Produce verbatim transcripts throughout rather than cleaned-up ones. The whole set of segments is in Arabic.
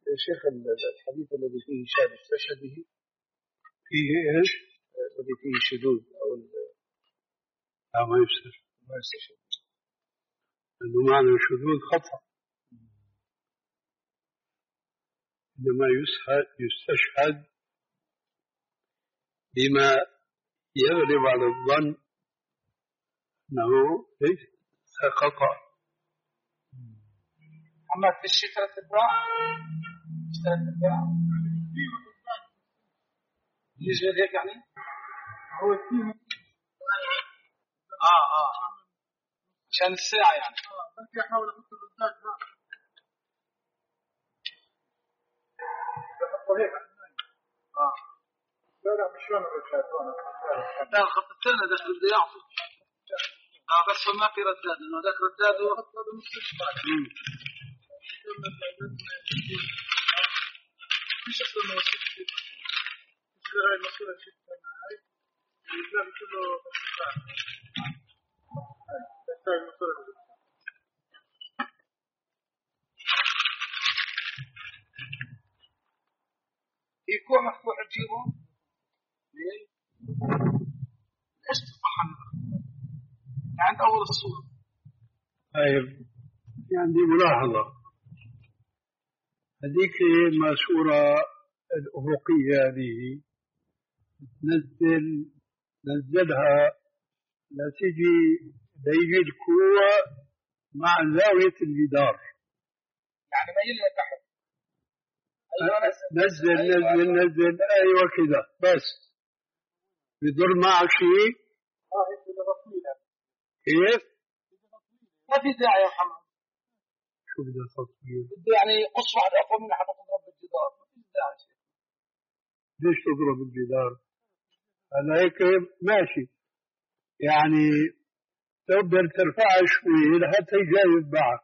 شيخ الحديث الذي فيه شاذ استشهده فيه ايش؟ الذي فيه شذوذ او لا ما يفسر ما يستشهد انه معنى شذوذ خطأ، إنما يستشهد بما يغلب على الظن أنه ليس خطأ. أما في الشيء ثلاث أتباع ثلاث أتباع يجوز هيك يعني هو فيه آه آه عشان الساعة يعني بس يحاول يحط الرزاق اه لا لا مش انا لا الخط الثاني ده بده يعطي اه بس ما في رداد لانه ذاك رداد وخط هذا مستشفى مش اصلا موسيقى مش غير المسؤول الشتاء هاي الباب كله مستشفى بس هاي المسؤول يكون مفتوح الجيبه ليه؟ ليش تصبح عند أول الصورة؟ طيب يعني دي ملاحظة، هذيك الماسورة الأفقية هذه تنزل نزلها لا تجي ليجي الكوة مع زاوية الجدار، يعني ما يلي تحت نزل نزل نزل أيوة كذا بس يضر معك شيء. اه هيك بدها تطويلة كيف؟ ما في داعي يا محمد. شو بدها تطويل؟ بده يعني قص واحد أقوى منها حتى تضرب بالجدار، ما في داعي. ليش تضرب بالجدار؟ هلا هيك ماشي، يعني تقدر ترفعها شوي لحتى يجاوب معك،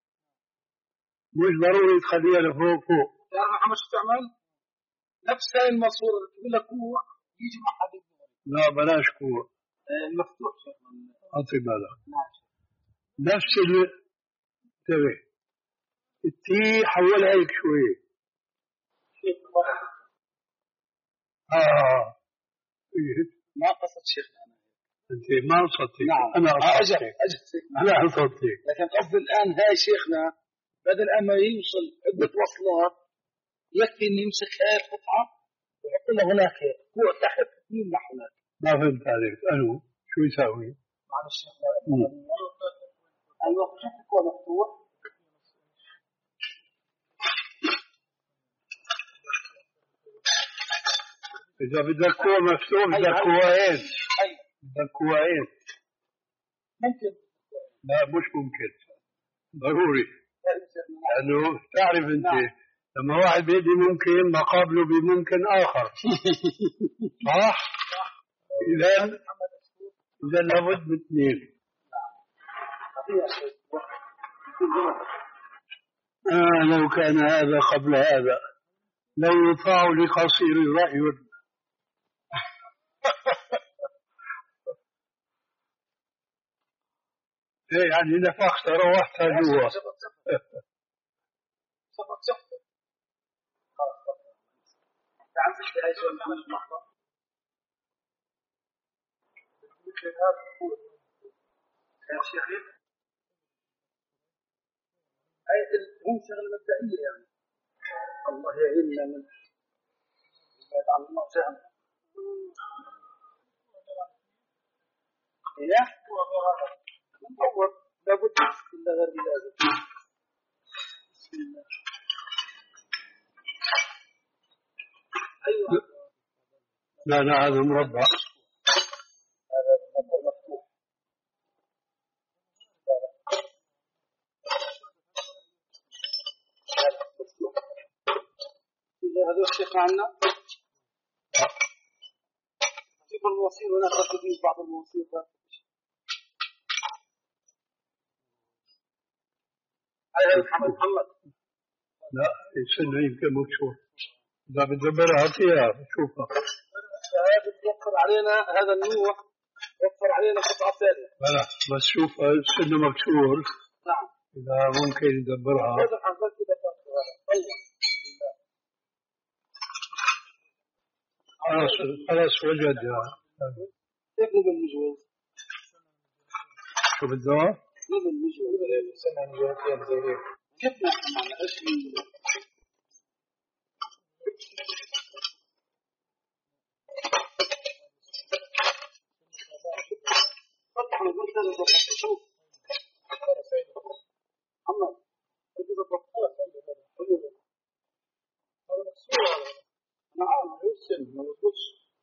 مش ضروري تخليها لفوق فوق. تعرف محمد شو تعمل؟ نفس هاي الماسورة اللي تقول لك كوع يجي مع حد يقول لا بلاش كوع المفتوح أعطي بالك نفس ال تبي التي حولها هيك شوي اه ما قصد شيخنا أنا أنت ما قصدتك. نعم أنا أجل أجل أنا قصدتك، لكن قصد الآن هاي شيخنا بدل أما يوصل عدة وصلات يكفي إن يمسك هاي القطعة ويحط له هناك كوع تحت يمنح هناك. ما فهمت عليك. أنو شو يساوي؟ معلش أيوة شوف الكوع مفتوح إذا بدك كوع مفتوح بدك كوعين، بدك كوعين ممكن. لا مش ممكن، ضروري. لأنه تعرف أنت نعم. لما واحد بيدي ممكن مقابله بممكن آخر صح؟ إذا إذا لابد من اثنين. آه لو كان هذا قبل هذا لو يطاع لقصير الرأي ايه يعني نفخت روحت جوا صفت صفت تعرف ايش هاي سؤال محمد اللحظة مثل هذا القول يا شيخ آية هم شغلة مبدئية يعني الله يعيننا من ما يدعم الله سهم إيه أول لابد إلا غير بلازم. بسم الله. أيوة. لا لا هذا مربع. هذا مربع مفتوح. إذا هذا الشيخ عنا. في الموسيقى هناك ركبين بعض الموسيقى. محمد محمد لا السنة يمكن مكشوف إذا بتدبرها فيها بتشوفها هذا بتوفر علينا هذا النوع يوفر علينا قطعة ثانية لا بس شوف السنة مكسور نعم إذا ممكن يدبرها هذا حضرتك كده طيب خلاص خلاص وجدها. كيف نبى المجوز؟ شو بده؟ نبى المجوز سنة جهتين زي هيك. كيف نحن ايش فتح قلت له شوف محمد بدي بطلع هذا مقصود نعم يرسل ما بقولش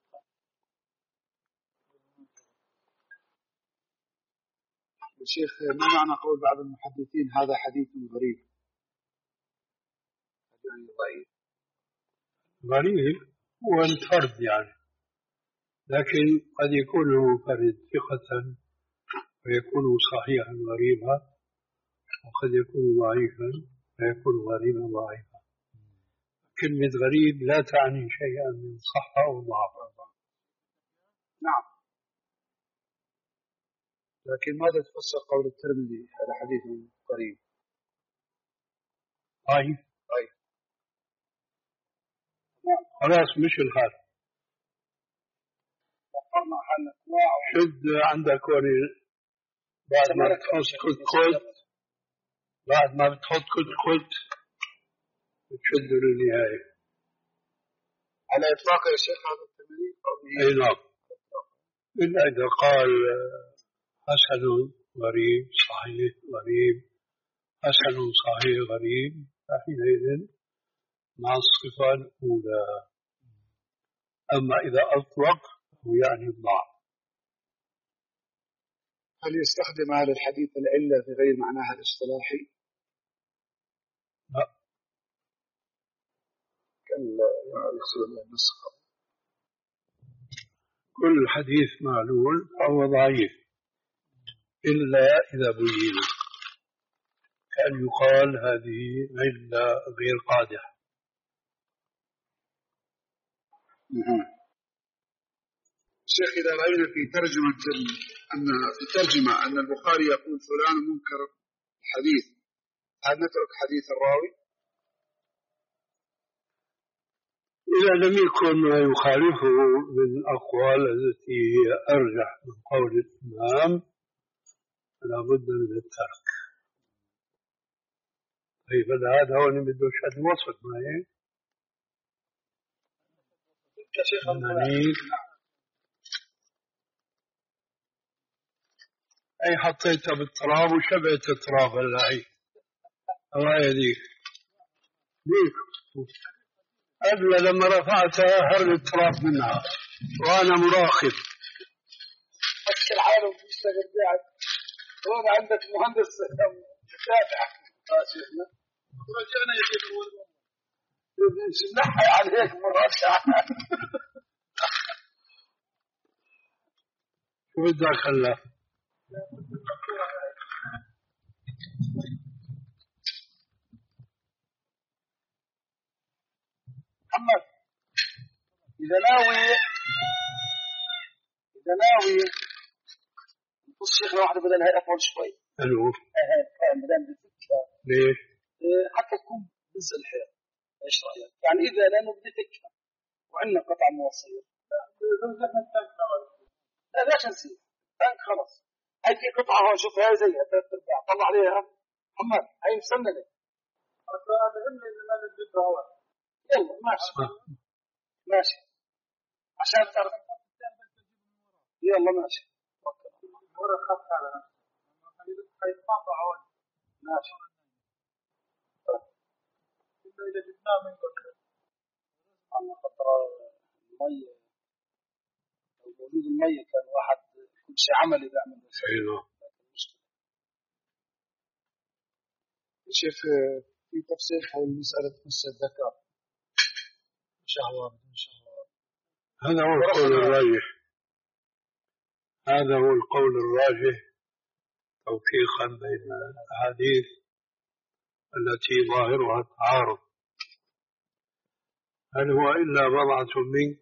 الشيخ ما معنى قول بعض المحدثين هذا حديث غريب؟ يعني ضعيف. غريب هو الفرد يعني، لكن قد يكون منفرد ثقة ويكون صحيحا غريبا، وقد يكون ضعيفا ويكون غريبا ضعيفا. كلمة غريب لا تعني شيئا من صحة أو ضعف. نعم. لكن ماذا تفسر قول الترمذي هذا حديث غريب؟ ضعيف. طيب. خلاص مش الخالق. شد عندك وري بعد ما بتحط كت كت بعد ما بتحط كت كت بتشد للنهاية. على إطلاق يا شيخ هذا الترمذي؟ أي نعم. إلا إذا قال حسن غريب صحيح غريب حسن صحيح غريب فحينئذ مع الصفة الأولى. أما إذا أطلق هو يعني الضعف. هل يستخدم هذا الحديث العلة في غير معناها الاصطلاحي؟ لا. كلا يصير النسخ. كل حديث معلول فهو ضعيف إلا إذا بين، كأن يقال هذه علة غير قادحة. شيخ إذا رأينا في ترجمة أن في ترجمة أن البخاري يقول فلان منكر الحديث، هل نترك حديث الراوي؟ إذا لم يكن ما يخالفه من الأقوال التي هي أرجح من قول الإمام فلا بد من الترك. طيب هذا هو اللي بده شهادة الوصف معي أي حطيتها بالتراب وشبعت التراب اللعي الله يهديك ليك قبل لما رفعتها هرب التراب منها وأنا مراقب. حتى العالم بيشتغل قاعد هون عندك مهندس متابع شيخنا ورجعنا يجيب نحي عليك مرات شو بدك هلا؟ محمد إذا ناوي إذا ناوي نقص شيخنا واحدة بدل هاي أطول شوي. ألو. بدل ليش؟ حتى تكون بز الحيط. إيش رأيك؟ يعني إذا لأنه بدي فكرة وعندنا قطع موصية. لا لا نسيب. تانك خلاص. هاي في قطعة هون شوف هاي زيها ثلاث أرباع طلع عليها. محمد هاي مسندة. هذا هم اللي ما نجيبها هون. يلا ماشي. ماشي. عشان تعرف. يلا ماشي. ورا خط على هيتقطع هون. ماشي. إذا جبناه من قبل. عنا خطر المية. لو موجود المية كان واحد كل شيء عملي بيعمل بس. أيوه. شيخ في تفسير حول مسألة مس الذكر شهوة بدون شهوة. هذا هو القول الراجح. هذا هو القول الراجح توفيقا بين الأحاديث التي ظاهرها التعارض. هل هو إلا بضعة منك؟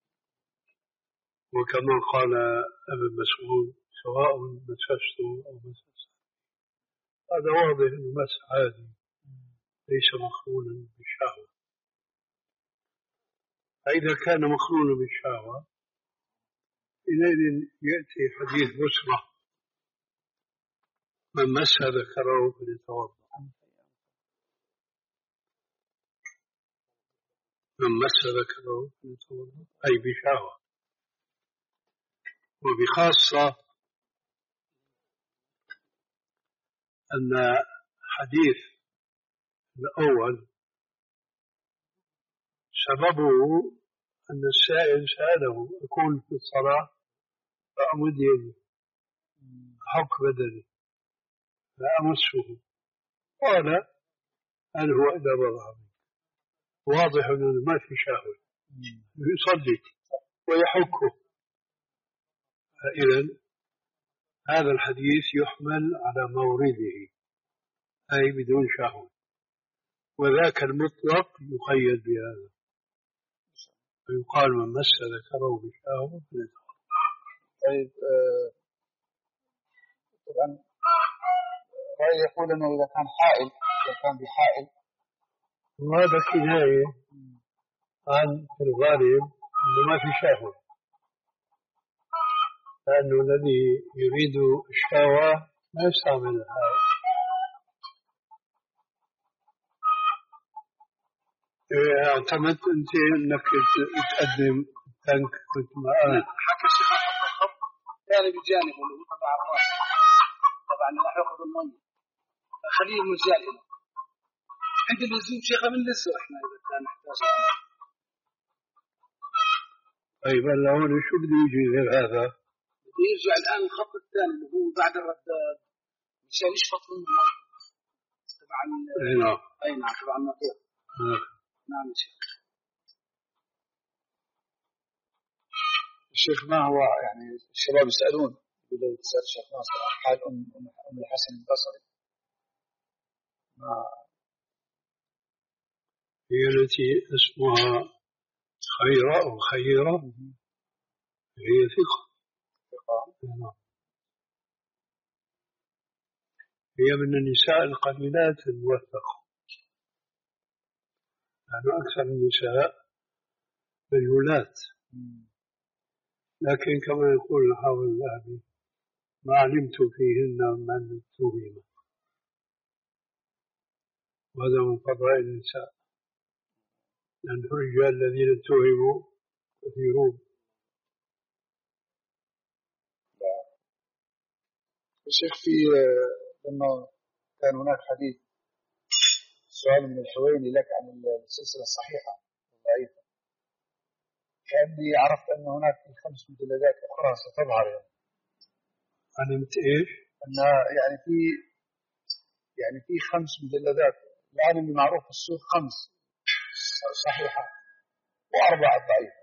وكما قال ابن مسعود سواء مسست أو مسست. هذا واضح أنه مس عادي ليس مخرونا بالشهوة. فإذا كان مقرونا بالشهوة حينئذ يأتي حديث بسرة من مس ذكره فليتوضأ، من مس ذكره فليتوضأ أي بشهوة. وبخاصة أن حديث الأول سببه أن السائل سأله أكون في الصلاة فأمد يدي حك بدني فأمسه، قال هل هو إذا بضع منك؟ واضح أنه ما في شهوة، يصلي ويحكه. فإذا هذا الحديث يحمل على مورده أي بدون شهوة، وذاك المطلق يقيد بهذا فيقال من مس ذكره بشهوة فليتوضأ. طيب آه طبعا رأي يقول أنه إذا كان حائل، إذا كان بحائل، وهذا كناية عن في الغالب أنه ما في شهوة، لأنه الذي يريد الشهوة ما يستعمل الحائل. اعتمدت أنت أنك تقدم تنك كنت معنا حكى الشيخ الخط كان بجانب اللي هو تبع الراس، طبعا راح ياخذ المي خليه مجال هنا عند اللزوم شيخه من لسه احنا اذا كان نحتاج. طيب هلا هون شو بده يجي غير هذا؟ بده يرجع الان الخط الثاني اللي هو بعد الرداد مشان يشفط منه المي طبعا. نعم اي نعم طبعا الموضوع. نعم شيخ. الشيخ ما هو يعني الشباب يسألون لو تسأل الشيخ ناصر عن حال أم أم الحسن البصري، ما هي التي اسمها خيرة أو خيرة، هي ثقة. ثقة. هي من النساء القليلات الموثقة، لأنه يعني أكثر النساء مجهولات، لكن كما يقول الحافظ الذهبي ما علمت فيهن من اتهم، وهذا من فضائل النساء، لأن الرجال الذين اتهموا كثيرون. الشيخ في لما كان هناك حديث سؤال من الحويني لك عن السلسلة الصحيحة الضعيفة، كأني عرفت أن هناك خمس مجلدات أخرى ستظهر يعني. علمت إيش؟ أن يعني في يعني في خمس مجلدات الآن اللي معروف في السوق، خمس صحيحة وأربعة ضعيفة.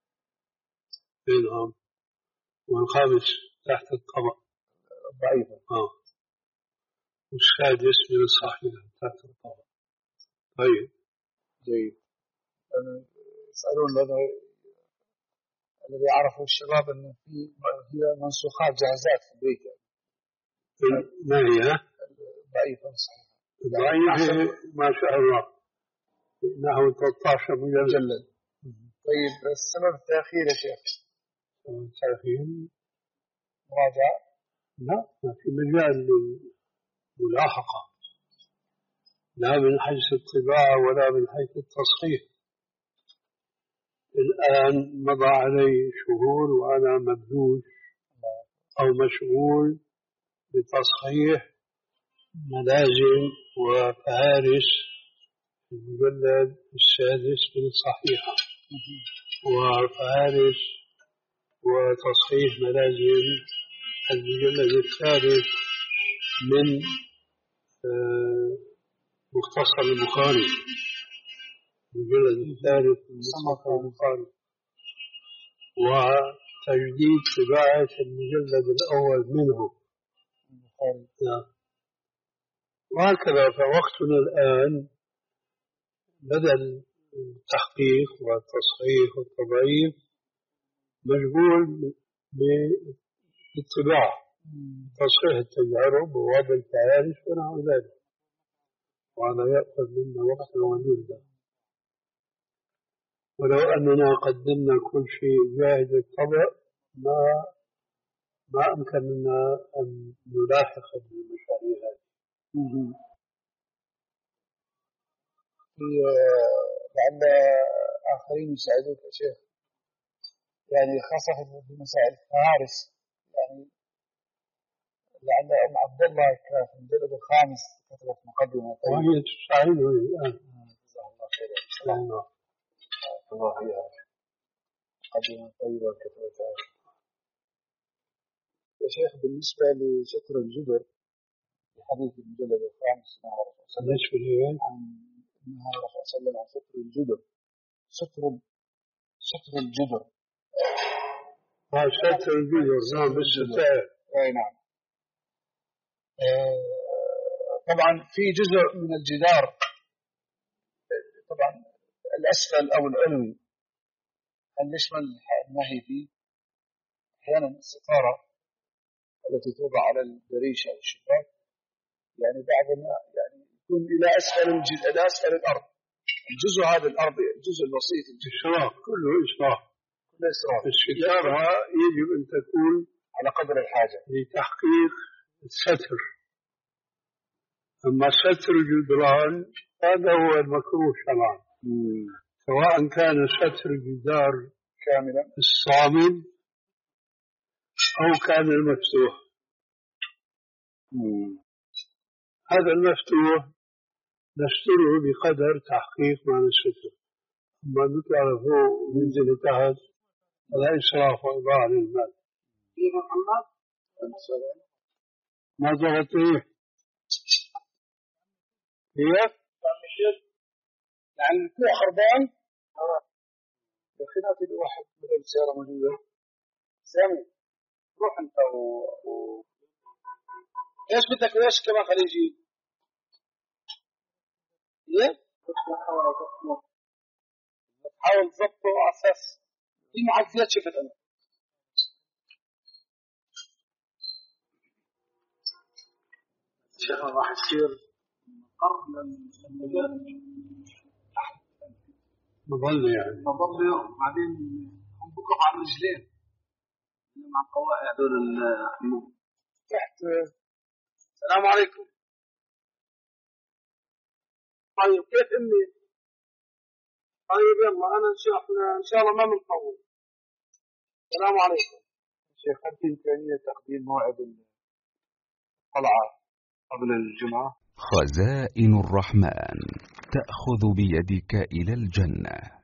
نعم، والخامس تحت الطبق ضعيفة. آه. والسادس من الصحيح تحت الطبق. طيب جيد. يسألون لنا الذي عرفوا الشباب أنه في هي منسوخات جاهزات في البيت يعني. ما هي؟ ضعيفة صحيحة. ضعيفة ما شاء الله نحو ثلاثة عشر مجلد. طيب السبب التأخير يا شيخ؟ السبب التأخير مراجعة؟ لا، ما في مجال للملاحقة، لا من حيث الطباعة ولا من حيث التصحيح. الآن مضى علي شهور وأنا مبذول أو مشغول بتصحيح ملازم وفهارس المجلد السادس من الصحيحة، وفهارس وتصحيح ملازم المجلد الثالث من مختصر البخاري، المجلد الثالث من مختصر البخاري، وتجديد طباعة المجلد الأول منه. وهكذا فوقتنا الآن بدل التحقيق والتصحيح والتضعيف مشغول بالطباعة، تصحيح التجارب ووضع الفهارس ونحو ذلك، وهذا يأخذ منا وقتا وجهدا. ولو أننا قدمنا كل شيء جاهز الطبع ما ما أمكننا أن نلاحق بالمشاريع هذه. لعل آخرين يساعدوك يا شيخ، يعني خاصة في مسائل الفهارس، يعني لعل أم عبد الله في المجلد الخامس كتبت مقدمة طيبة وهي تساعدني الآن. جزاه الله خيرا. الله الله فيها مقدمة طيبة كتبتها يا شيخ. بالنسبة لستر الجدر في حديث المجلد الخامس بالنسبة لي عن النهى الرسول صلى الله عليه وسلم عن ستر الجدر، ستر ستر الجدر ما ستر الجدر نعم بالستار. اي نعم. آه طبعا في جزء من الجدار طبعا الأسفل أو العلوي هل يشمل النهي فيه؟ أحيانا الستارة التي توضع على الدريشة أو الشباك يعني بعضنا يعني يكون إلى أسفل الجزء إلى أسفل الأرض، الجزء هذا الأرض الجزء البسيط إسراف، كله إسراف. كله إسراف. الستارة يجب أن تكون على قدر الحاجة لتحقيق الستر. أما ستر الجدران هذا هو المكروه شرعا، سواء كان ستر الجدار كاملا الصامد أو كان المفتوح. مم. هذا المفتوح نستره بقدر تحقيق ما نستر، أما نطلع فوق وننزل تحت هذا إسراف وإضاعة للمال. ما ضغط إيه؟ هي؟ يعني الكوع خربان يا أخي نأتي لواحد مثل سيارة موجودة سامي روح أنت و... و... إيش بدك إيش كمان خليجي؟ إيه؟ تحاول تضبطه على أساس في معديات شفت أنا شغل راح يصير قرن للمجال مظلة يعني مظلة، وبعدين هم بقف على الرجلين مع القواعد هذول الحموم تحت. السلام عليكم. طيب كيف امي؟ طيب يلا انا ان شاء الله ان شاء الله ما بنطول. السلام عليكم. شيخ هل في إمكانية تقديم موعد الطلعة قبل الجمعة؟ خزائن الرحمن تأخذ بيدك إلى الجنة.